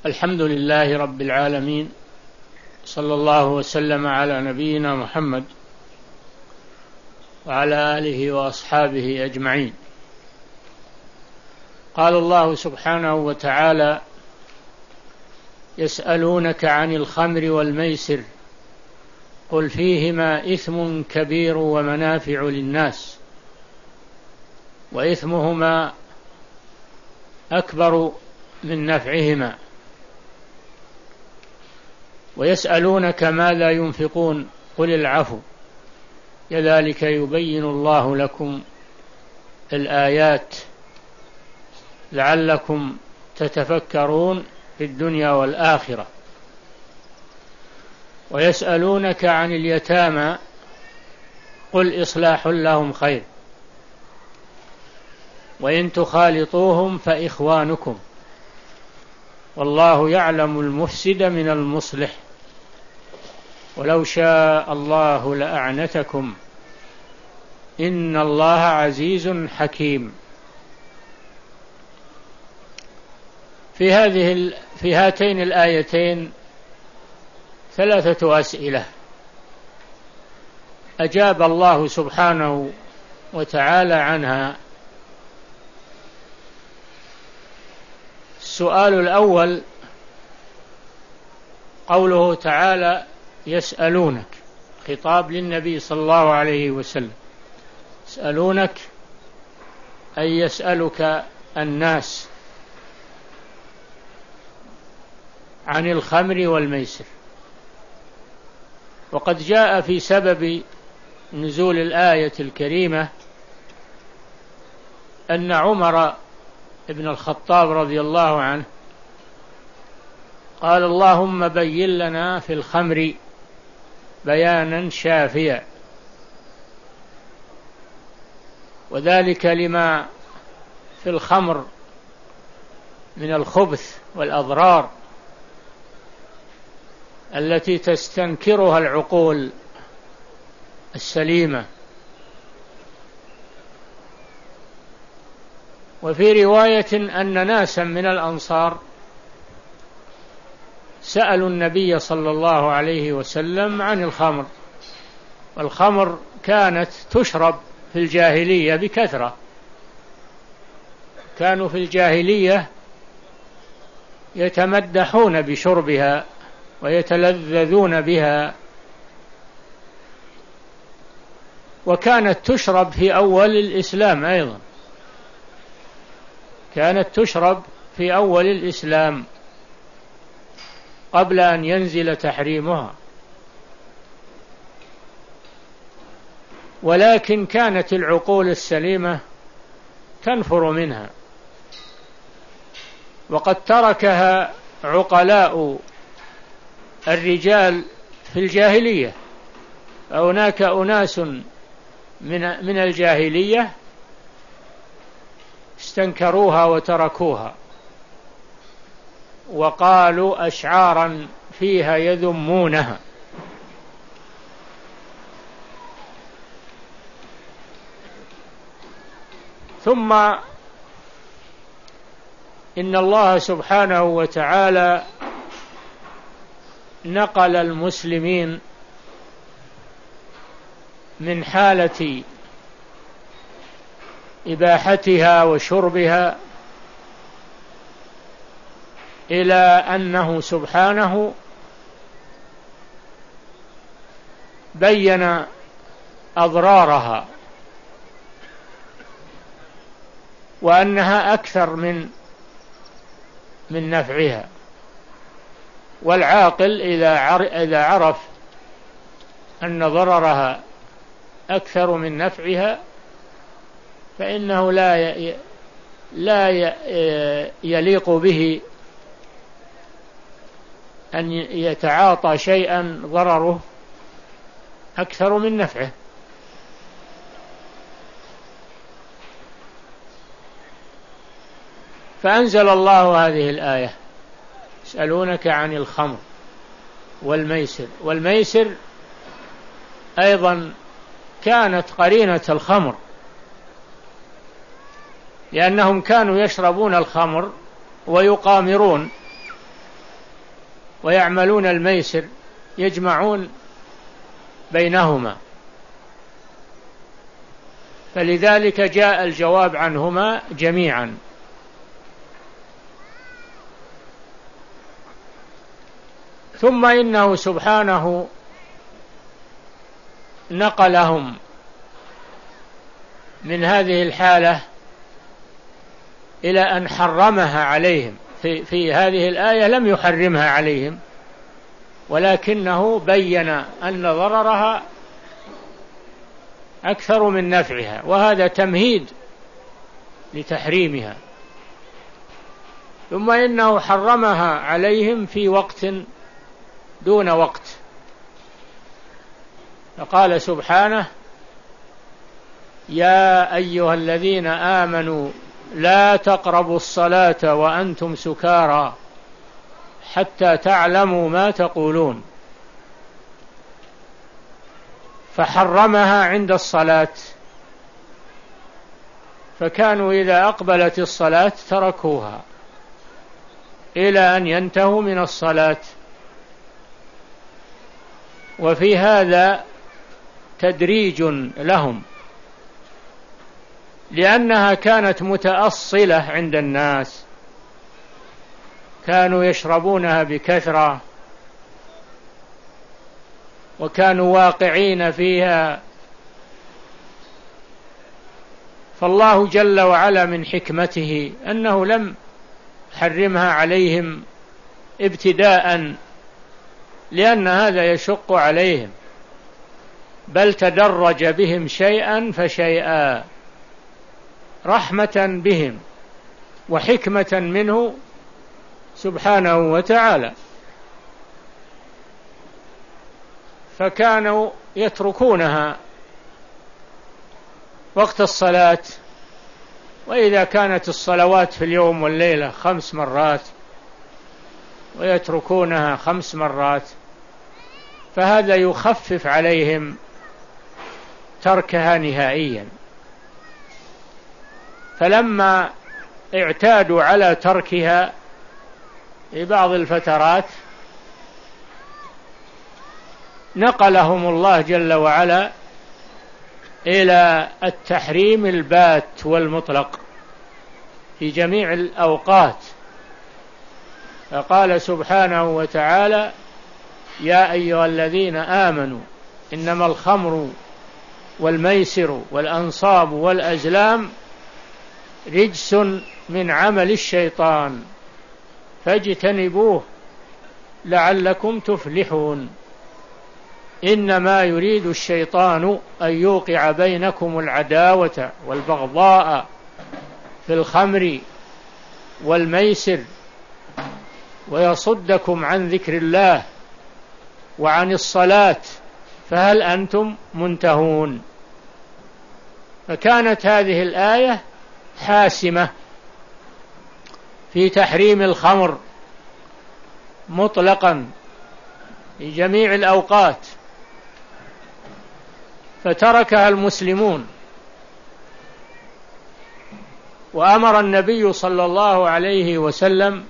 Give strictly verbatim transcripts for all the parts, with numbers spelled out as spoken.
الحمد لله رب العالمين، صلى الله وسلم على نبينا محمد وعلى آله وأصحابه أجمعين. قال الله سبحانه وتعالى: يسألونك عن الخمر والميسر قل فيهما إثم كبير ومنافع للناس وإثمهما أكبر من نفعهما، ويسألونك ماذا ينفقون قل العفو كذلك يبين الله لكم الآيات لعلكم تتفكرون في الدنيا والآخرة. ويسألونك عن اليتامى قل إصلاح لهم خير وإن تخالطوهم فإخوانكم والله يعلم المفسد من المصلح ولو شاء الله لأعنتكم إن الله عزيز حكيم. في هذه في هاتين الآيتين ثلاثة أسئلة أجاب الله سبحانه وتعالى عنها. السؤال الأول قوله تعالى: يسألونك، خطاب للنبي صلى الله عليه وسلم. يسألونك أي يسألك الناس عن الخمر والميسر. وقد جاء في سبب نزول الآية الكريمة أن عمر ابن الخطاب رضي الله عنه قال: اللهم بين لنا في الخمر بيانا شافيا، وذلك لما في الخمر من الخبث والأضرار التي تستنكرها العقول السليمة. وفي رواية أن ناسا من الأنصار سألوا النبي صلى الله عليه وسلم عن الخمر، والخمر كانت تشرب في الجاهلية بكثرة، كانوا في الجاهلية يتمدحون بشربها ويتلذذون بها، وكانت تشرب في أول الإسلام أيضا، كانت تشرب في أول الإسلام قبل أن ينزل تحريمها، ولكن كانت العقول السليمة تنفر منها، وقد تركها عقلاء الرجال في الجاهلية. هناك أناس من من الجاهلية استنكروها وتركوها وقالوا أشعارا فيها يذمونها. ثم إن الله سبحانه وتعالى نقل المسلمين من حالة إباحتها وشربها إلى أنه سبحانه بين أضرارها وأنها أكثر من من نفعها. والعاقل إذا عرف أن ضررها أكثر من نفعها فإنه لا لا يليق به أن يتعاطى شيئا ضرره أكثر من نفعه. فأنزل الله هذه الآية: يسألونك عن الخمر والميسر. والميسر أيضا كانت قرينة الخمر، لأنهم كانوا يشربون الخمر ويقامرون ويعملون الميسر يجمعون بينهما، فلذلك جاء الجواب عنهما جميعا. ثم إنه سبحانه نقلهم من هذه الحالة إلى أن حرمها عليهم. في, في هذه الآية لم يحرمها عليهم، ولكنه بين أن ضررها أكثر من نفعها، وهذا تمهيد لتحريمها. ثم إنه حرمها عليهم في وقت دون وقت، فقال سبحانه: يا أيها الذين آمنوا لا تقربوا الصلاة وأنتم سكارى حتى تعلموا ما تقولون، فحرمها عند الصلاة، فكانوا إذا أقبلت الصلاة تركوها إلى أن ينتهوا من الصلاة. وفي هذا تدريج لهم، لأنها كانت متأصلة عند الناس، كانوا يشربونها بكثرة وكانوا واقعين فيها، فالله جل وعلا من حكمته أنه لم يحرمها عليهم ابتداء لأن هذا يشق عليهم، بل تدرج بهم شيئا فشيئا رحمة بهم وحكمة منه سبحانه وتعالى. فكانوا يتركونها وقت الصلاة، وإذا كانت الصلوات في اليوم والليلة خمس مرات ويتركونها خمس مرات، فهذا يخفف عليهم تركها نهائيا. فلما اعتادوا على تركها في بعض الفترات نقلهم الله جل وعلا إلى التحريم البات والمطلق في جميع الأوقات، فقال سبحانه وتعالى: يا أيها الذين آمنوا إنما الخمر والميسر والأنصاب والأزلام رجس من عمل الشيطان فاجتنبوه لعلكم تفلحون. إنما يريد الشيطان أن يوقع بينكم العداوة والبغضاء في الخمر والميسر ويصدكم عن ذكر الله وعن الصلاة فهل أنتم منتهون. فكانت هذه الآية حاسمة في تحريم الخمر مطلقا في جميع الأوقات، فتركها المسلمون. وأمر النبي صلى الله عليه وسلم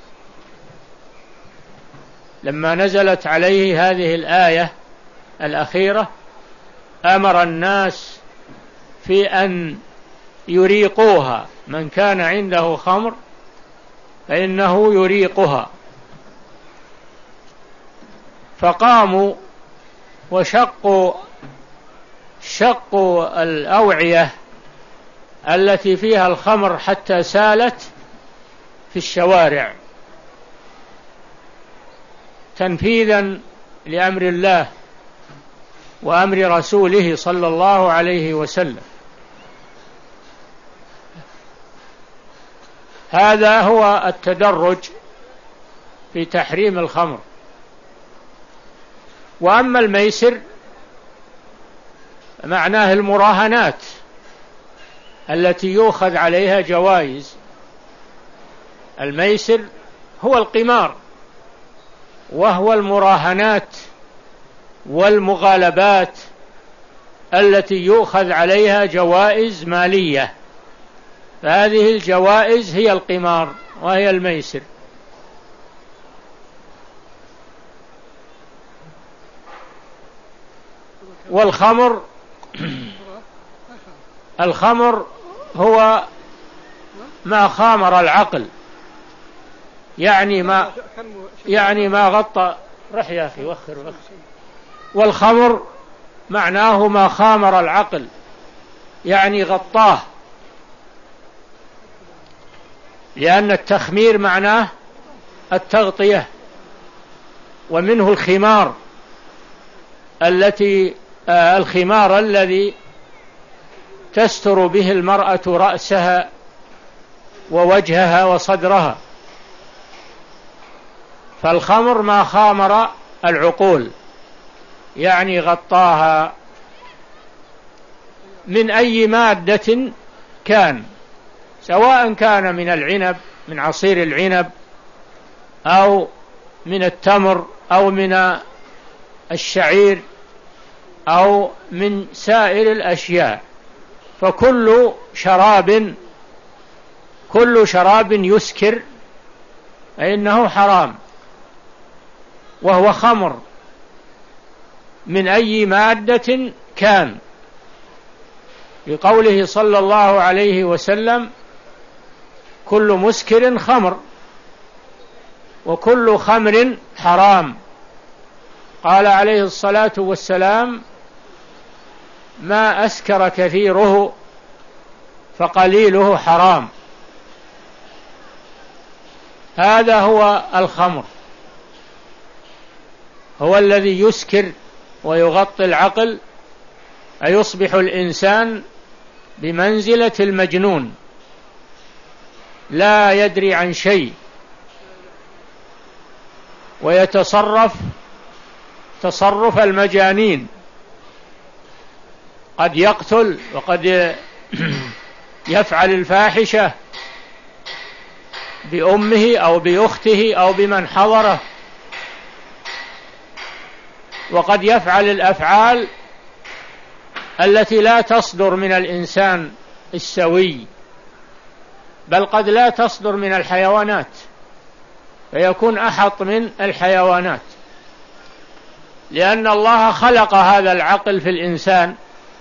لما نزلت عليه هذه الآية الأخيرة أمر الناس في أن يريقوها، من كان عنده خمر فإنه يريقها، فقاموا وشقوا شقوا الأوعية التي فيها الخمر حتى سالت في الشوارع تنفيذا لأمر الله وأمر رسوله صلى الله عليه وسلم. هذا هو التدرج في تحريم الخمر. وأما الميسر معناه المراهنات التي يؤخذ عليها جوائز. الميسر هو القمار، وهو المراهنات والمغالبات التي يؤخذ عليها جوائز مالية، فهذه الجوائز هي القمار وهي الميسر. والخمر الخمر هو ما خامر العقل، يعني ما يعني ما غطى. رح يا أخي وخر وخر. والخمر معناه ما خامر العقل، يعني غطاه، لأن التخمير معناه التغطية، ومنه الخمار التي آه الخمار الذي تستر به المرأة رأسها ووجهها وصدرها. فالخمر ما خامر العقول، يعني غطاها من أي مادة كان، سواء كان من العنب، من عصير العنب، أو من التمر، أو من الشعير، أو من سائر الأشياء. فكل شراب كل شراب يسكر فإنه حرام، وهو خمر من أي مادة كان، بقوله صلى الله عليه وسلم: كل مسكر خمر، وكل خمر حرام. قال عليه الصلاة والسلام: ما أسكر كثيره فقليله حرام. هذا هو الخمر، هو الذي يسكر ويغطي العقل، فيصبح الإنسان بمنزلة المجنون، لا يدري عن شيء، ويتصرف تصرف المجانين، قد يقتل، وقد يفعل الفاحشة بأمه أو بأخته أو بمن حضره، وقد يفعل الأفعال التي لا تصدر من الإنسان السوي، بل قد لا تصدر من الحيوانات، فيكون أحط من الحيوانات، لأن الله خلق هذا العقل في الإنسان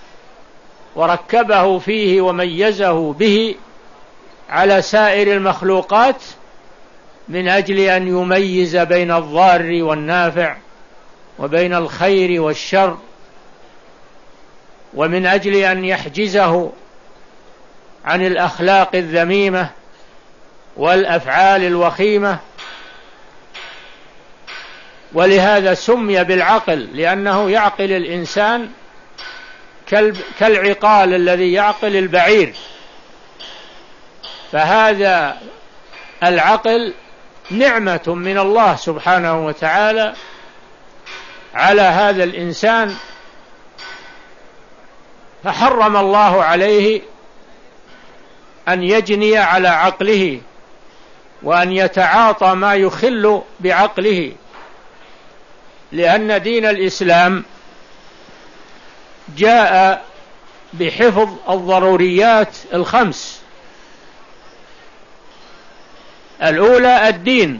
وركبه فيه وميزه به على سائر المخلوقات من أجل أن يميز بين الضار والنافع، وبين الخير والشر، ومن أجل أن يحجزه عن الأخلاق الذميمة والأفعال الوخيمة. ولهذا سمي بالعقل، لأنه يعقل الإنسان كالعقال الذي يعقل البعير. فهذا العقل نعمة من الله سبحانه وتعالى على هذا الإنسان، فحرم الله عليه أن يجني على عقله وأن يتعاطى ما يخل بعقله، لأن دين الإسلام جاء بحفظ الضروريات الخمس. الأولى الدين،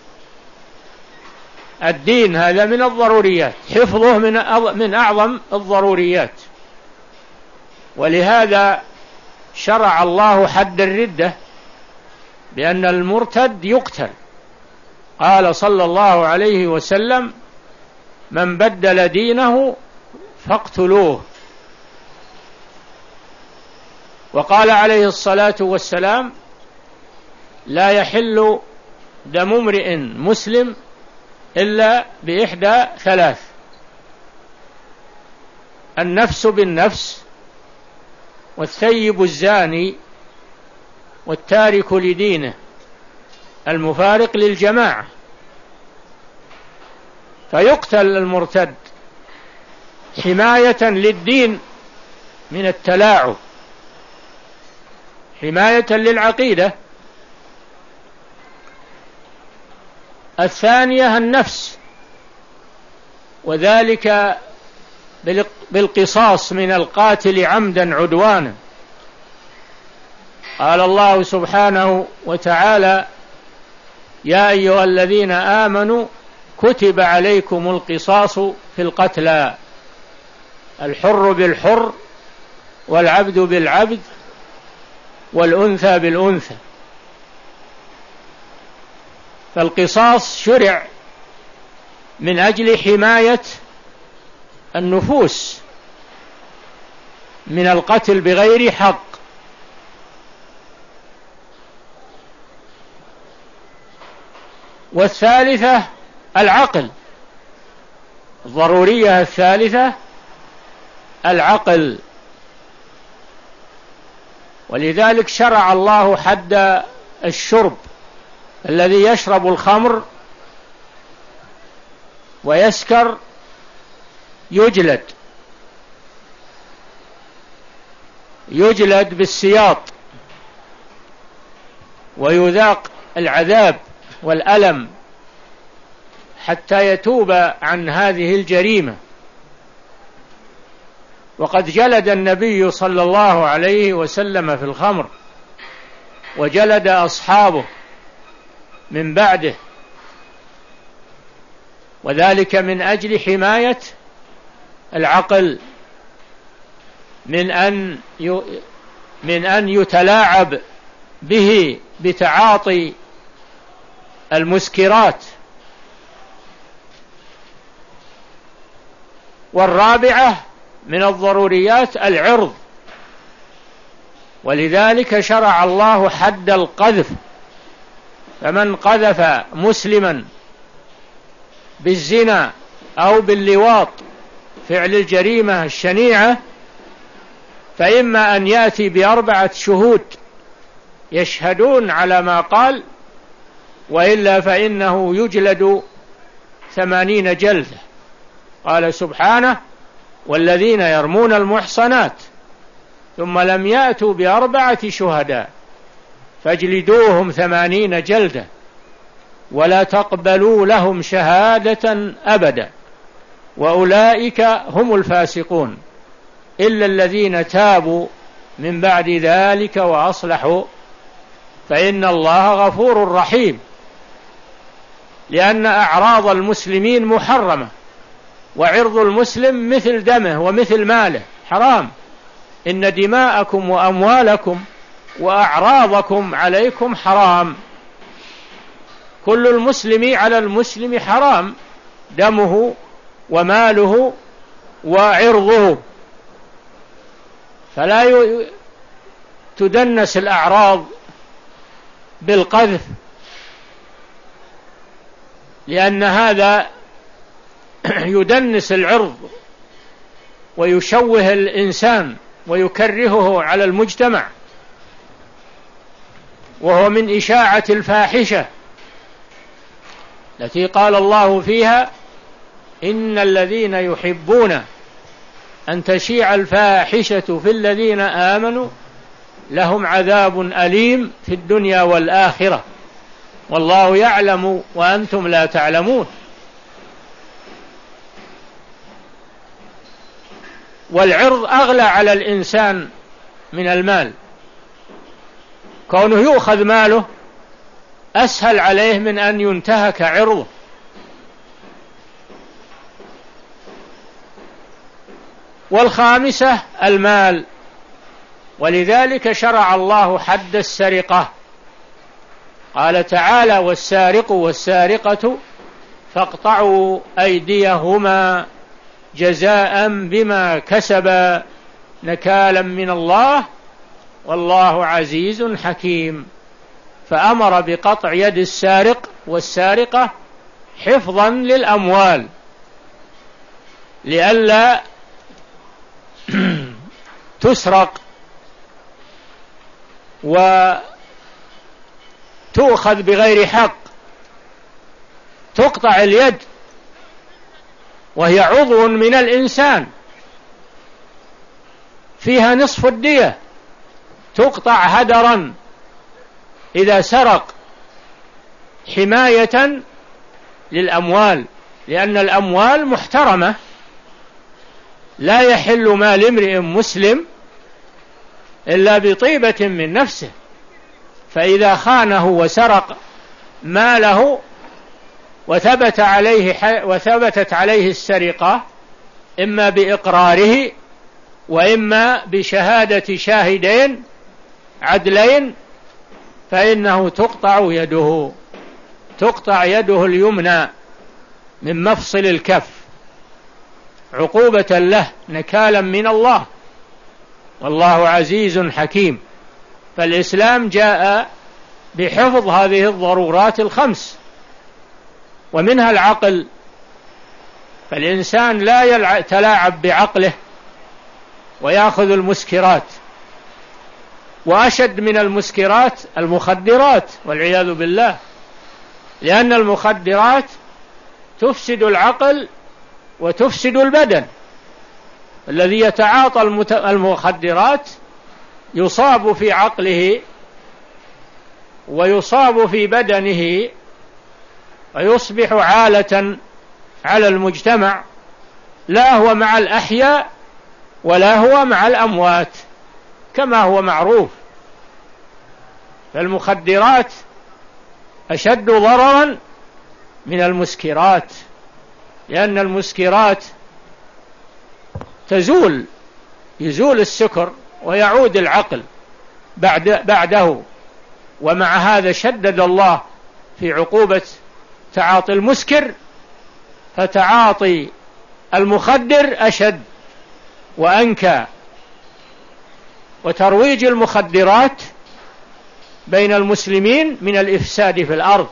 الدين هذا من الضروريات، حفظه من أعظم الضروريات. ولهذا شرع الله حد الردة، بأن المرتد يقتل. قال صلى الله عليه وسلم: من بدل دينه فاقتلوه. وقال عليه الصلاة والسلام: لا يحل دم امرئ مسلم إلا بإحدى ثلاث: النفس بالنفس، والثيب الزاني، والتارك لدينه المفارق للجماعة. فيقتل المرتد حماية للدين من التلاعب، حماية للعقيدة. الثانية النفس، وذلك بالقصاص من القاتل عمدا عدوانا. قال الله سبحانه وتعالى: يا أيها الذين آمنوا كتب عليكم القصاص في القتلى الحر بالحر والعبد بالعبد والأنثى بالأنثى. فالقصاص شرع من أجل حماية النفوس من القتل بغير حق. والثالثة العقل، الضرورية الثالثة العقل. ولذلك شرع الله حد الشرب، الذي يشرب الخمر ويسكر يجلد يجلد بالسياط ويذاق العذاب والألم حتى يتوب عن هذه الجريمة. وقد جلد النبي صلى الله عليه وسلم في الخمر، وجلد أصحابه من بعده، وذلك من أجل حماية العقل من أن من أن يتلاعب به بتعاطي المسكرات. والرابعة من الضروريات العرض، ولذلك شرع الله حد القذف، فمن قذف مسلما بالزنا أو باللواط فعل الجريمة الشنيعة فإما أن يأتي بأربعة شهود يشهدون على ما قال، وإلا فإنه يجلد ثمانين جلدة. قال سبحانه: والذين يرمون المحصنات ثم لم يأتوا بأربعة شهداء فاجلدوهم ثمانين جلدة ولا تقبلوا لهم شهادة أبدا وأولئك هم الفاسقون إلا الذين تابوا من بعد ذلك وأصلحوا فإن الله غفور رحيم. لأن أعراض المسلمين محرمة، وعرض المسلم مثل دمه ومثل ماله حرام. إن دماءكم وأموالكم وأعراضكم عليكم حرام. كل المسلم على المسلم حرام، دمه وماله وعرضه، فلا تدنس الأعراض بالقذف، لأن هذا يدنس العرض ويشوه الإنسان ويكرهه على المجتمع، وهو من إشاعة الفاحشة التي قال الله فيها: إن الذين يحبون أن تشيع الفاحشة في الذين آمنوا لهم عذاب أليم في الدنيا والآخرة والله يعلم وأنتم لا تعلمون. والعرض أغلى على الإنسان من المال، كونه يؤخذ ماله أسهل عليه من أن ينتهك عرضه. والخامسة المال، ولذلك شرع الله حد السرقة. قال تعالى: والسارق والسارقة فاقطعوا أيديهما جزاء بما كسبا نكالا من الله والله عزيز حكيم. فأمر بقطع يد السارق والسارقة حفظا للأموال لئلا تسرق وتؤخذ بغير حق. تقطع اليد وهي عضو من الإنسان فيها نصف الدية، تقطع هدرا إذا سرق حماية للأموال، لأن الأموال محترمة، لا يحل مال امرئ مسلم إلا بطيبة من نفسه. فإذا خانه وسرق ماله وثبت عليه وثبتت عليه السرقة إما بإقراره وإما بشهادة شاهدين عدلين، فإنه تقطع يده تقطع يده اليمنى من مفصل الكف عقوبة له نكالا من الله، والله عزيز حكيم. فالإسلام جاء بحفظ هذه الضرورات الخمس، ومنها العقل، فالإنسان لا يتلاعب بعقله ويأخذ المسكرات، وأشد من المسكرات المخدرات والعياذ بالله، لأن المخدرات تفسد العقل وتفسد البدن. الذي يتعاطى المخدرات يصاب في عقله ويصاب في بدنه ويصبح عالة على المجتمع، لا هو مع الأحياء ولا هو مع الأموات كما هو معروف. فالمخدرات أشد ضررا من المسكرات، لأن المسكرات تزول يزول السكر ويعود العقل بعد بعده. ومع هذا شدد الله في عقوبة تعاطي المسكر، فتعاطي المخدر أشد وأنكى. وترويج المخدرات بين المسلمين من الإفساد في الأرض،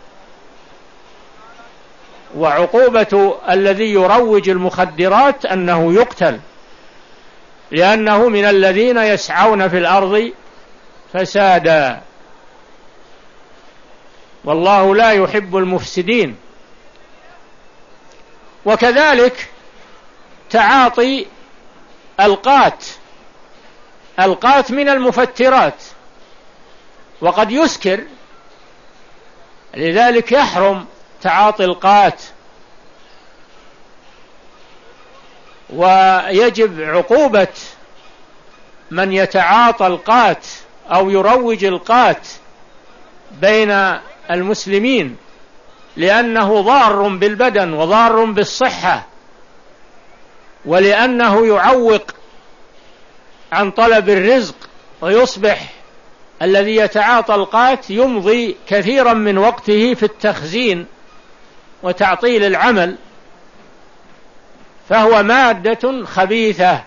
وعقوبة الذي يروج المخدرات أنه يقتل، لأنه من الذين يسعون في الأرض فسادا، والله لا يحب المفسدين. وكذلك تعاطي القات القات من المفترات، وقد يسكر، لذلك يحرم تعاطي القات، ويجب عقوبة من يتعاطى القات أو يروج القات بين المسلمين، لأنه ضار بالبدن وضار بالصحة، ولأنه يعوق عن طلب الرزق، ويصبح الذي يتعاطى القات يمضي كثيرا من وقته في التخزين وتعطيل العمل، فهو مادة خبيثة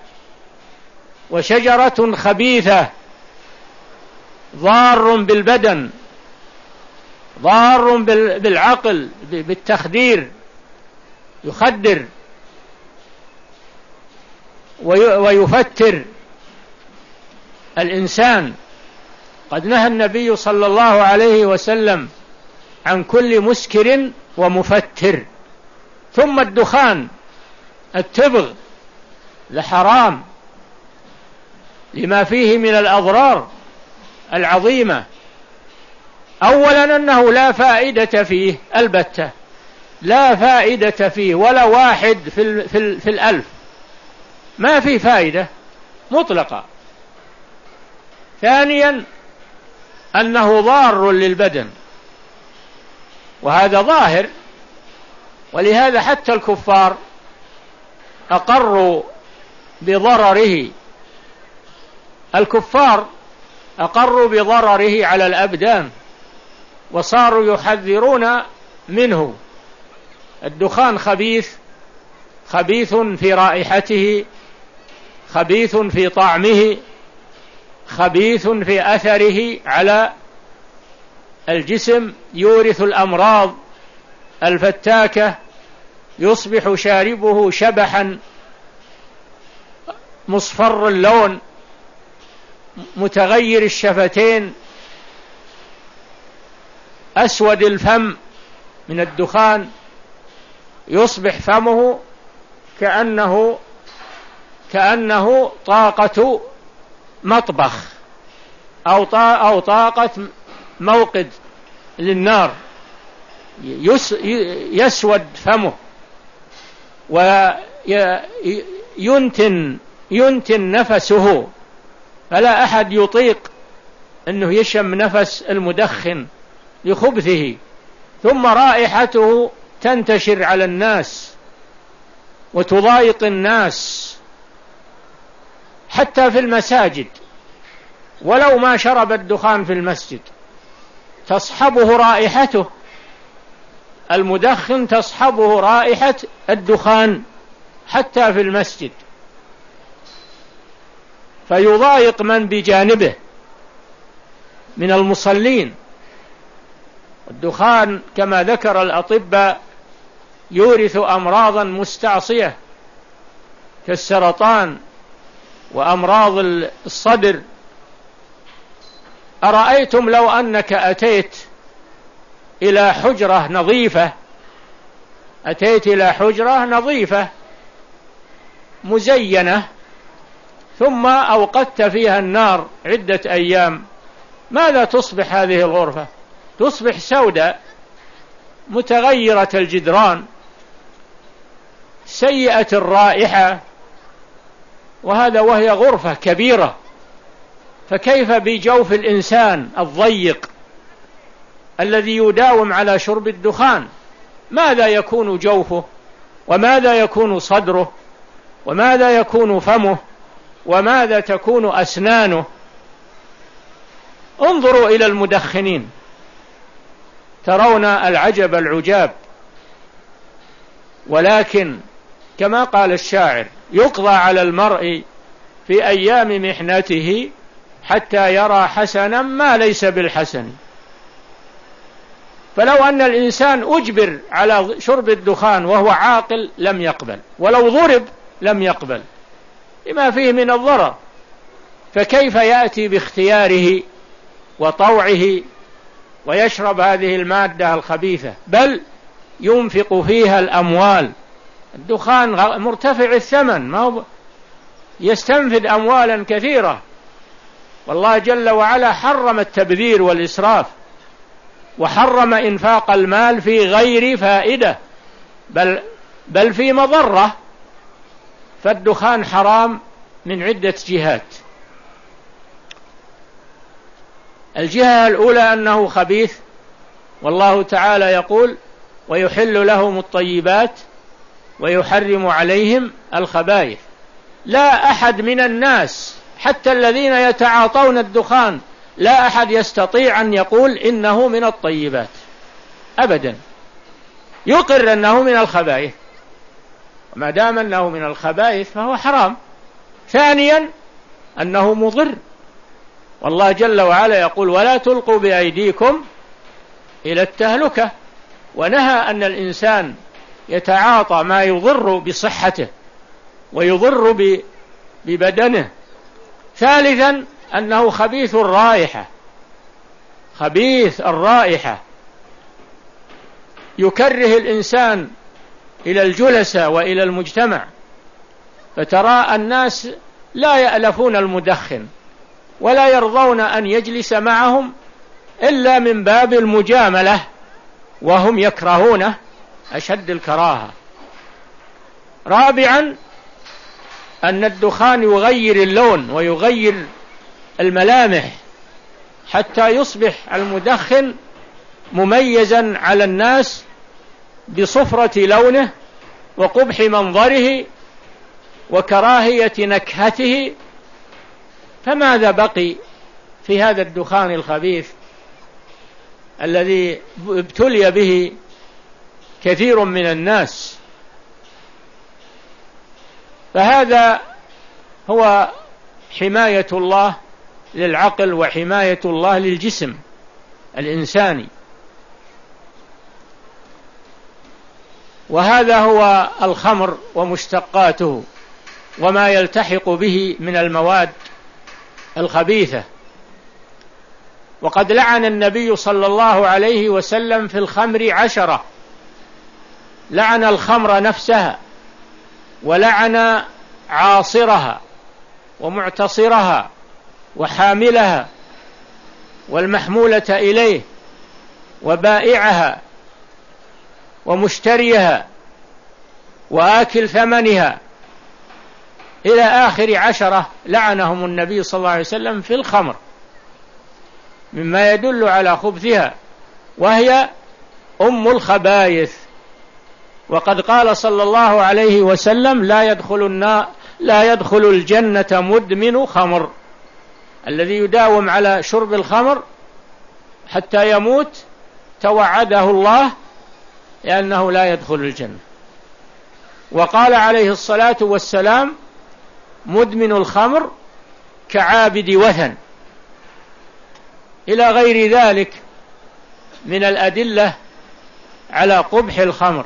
وشجرة خبيثة، ضار بالبدن ضار بالعقل بالتخدير، يخدر ويفتر الإنسان. قد نهى النبي صلى الله عليه وسلم عن كل مسكر ومفتر. ثم الدخان التبغ لحرام لما فيه من الأضرار العظيمة. أولا أنه لا فائدة فيه البتة، لا فائدة فيه ولا واحد في, ال في, ال في الألف، ما في فائدة مطلقة. ثانيا أنه ضار للبدن، وهذا ظاهر، ولهذا حتى الكفار أقروا بضرره الكفار أقروا بضرره على الأبدان، وصاروا يحذرون منه. الدخان خبيث، خبيث في رائحته، خبيث في طعمه، خبيث في أثره على الجسم، يورث الأمراض الفتاكة، يصبح شاربه شبحا مصفر اللون متغير الشفتين أسود الفم من الدخان، يصبح فمه كأنه كأنه طاقة مطبخ أو أو طاقة موقد للنار، يسود فمه وينتن ينتن نفسه، فلا أحد يطيق أنه يشم نفس المدخن لخبثه. ثم رائحته تنتشر على الناس، وتضايق الناس حتى في المساجد، ولو ما شرب الدخان في المسجد تصحبه رائحته، المدخن تصحبه رائحة الدخان حتى في المسجد، فيضايق من بجانبه من المصلين. الدخان كما ذكر الأطباء يورث أمراضا مستعصية كالسرطان وأمراض الصدر. أرأيتم لو أنك أتيت إلى حجرة نظيفة أتيت إلى حجرة نظيفة مزينة ثم أوقدت فيها النار عدة أيام، ماذا تصبح هذه الغرفة؟ تصبح سوداء متغيرة الجدران سيئة الرائحة، وهذا وهي غرفة كبيرة. فكيف بجوف الإنسان الضيق الذي يداوم على شرب الدخان؟ ماذا يكون جوفه، وماذا يكون صدره، وماذا يكون فمه، وماذا تكون أسنانه؟ انظروا إلى المدخنين ترون العجب العجاب. ولكن كما قال الشاعر: يقضى على المرء في أيام محنته حتى يرى حسنا ما ليس بالحسن. فلو أن الإنسان أجبر على شرب الدخان وهو عاقل لم يقبل، ولو ضرب لم يقبل لما فيه من الضرر، فكيف يأتي باختياره وطوعه ويشرب هذه المادة الخبيثة، بل ينفق فيها الأموال. الدخان مرتفع الثمن، ما هو يستنفذ أموالا كثيرة، والله جل وعلا حرم التبذير والإسراف، وحرم إنفاق المال في غير فائدة بل, بل في مضرة. فالدخان حرام من عدة جهات. الجهة الأولى أنه خبيث، والله تعالى يقول: ويحل لهم الطيبات ويحرم عليهم الخبائث. لا أحد من الناس حتى الذين يتعاطون الدخان لا أحد يستطيع أن يقول إنه من الطيبات أبدا، يقر أنه من الخبائث، وما دام أنه من الخبائث فهو حرام. ثانيا أنه مضر، والله جل وعلا يقول: ولا تلقوا بأيديكم إلى التهلكة، ونهى أن الإنسان يتعاطى ما يضر بصحته ويضر ببدنه. ثالثا أنه خبيث الرائحة، خبيث الرائحة يكره الإنسان إلى الجلسة وإلى المجتمع، فترى الناس لا يألفون المدخن ولا يرضون أن يجلس معهم إلا من باب المجاملة، وهم يكرهونه أشد الكراهة. رابعا أن الدخان يغير اللون ويغير الملامح حتى يصبح المدخن مميزا على الناس بصفرة لونه وقبح منظره وكراهية نكهته. فماذا بقي في هذا الدخان الخبيث الذي ابتلي به كثير من الناس؟ فهذا هو حماية الله للعقل وحماية الله للجسم الإنساني، وهذا هو الخمر ومشتقاته وما يلتحق به من المواد الخبيثة. وقد لعن النبي صلى الله عليه وسلم في الخمر عشرة، لعن الخمر نفسها، ولعن عاصرها ومعتصرها وحاملها والمحمولة إليه وبائعها ومشتريها وآكل ثمنها إلى آخر عشرة لعنهم النبي صلى الله عليه وسلم في الخمر، مما يدل على خبثها، وهي أم الخبائث. وقد قال صلى الله عليه وسلم لا يدخل النار لا يدخل الجنة مدمن خمر، الذي يداوم على شرب الخمر حتى يموت توعده الله لأنه لا يدخل الجنة. وقال عليه الصلاة والسلام مدمن الخمر كعابد وثن، إلى غير ذلك من الأدلة على قبح الخمر.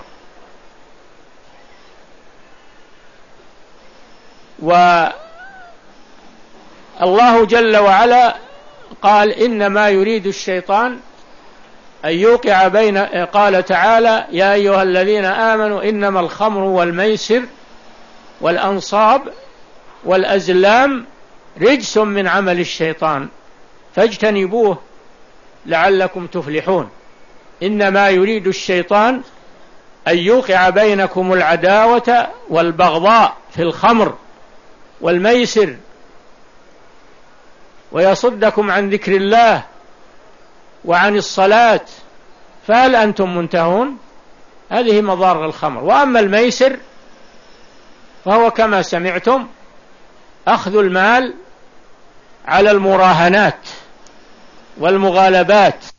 والله جل وعلا قال إنما يريد الشيطان أن يوقع بين قال تعالى يا أيها الذين آمنوا إنما الخمر والميسر والأنصاب والأزلام رجس من عمل الشيطان فاجتنبوه لعلكم تفلحون. إنما يريد الشيطان أن يوقع بينكم العداوة والبغضاء في الخمر والميسر ويصدكم عن ذكر الله وعن الصلاة فهل أنتم منتهون؟ هذه مضار الخمر. وأما الميسر فهو كما سمعتم أخذ المال على المراهنات والمغالبات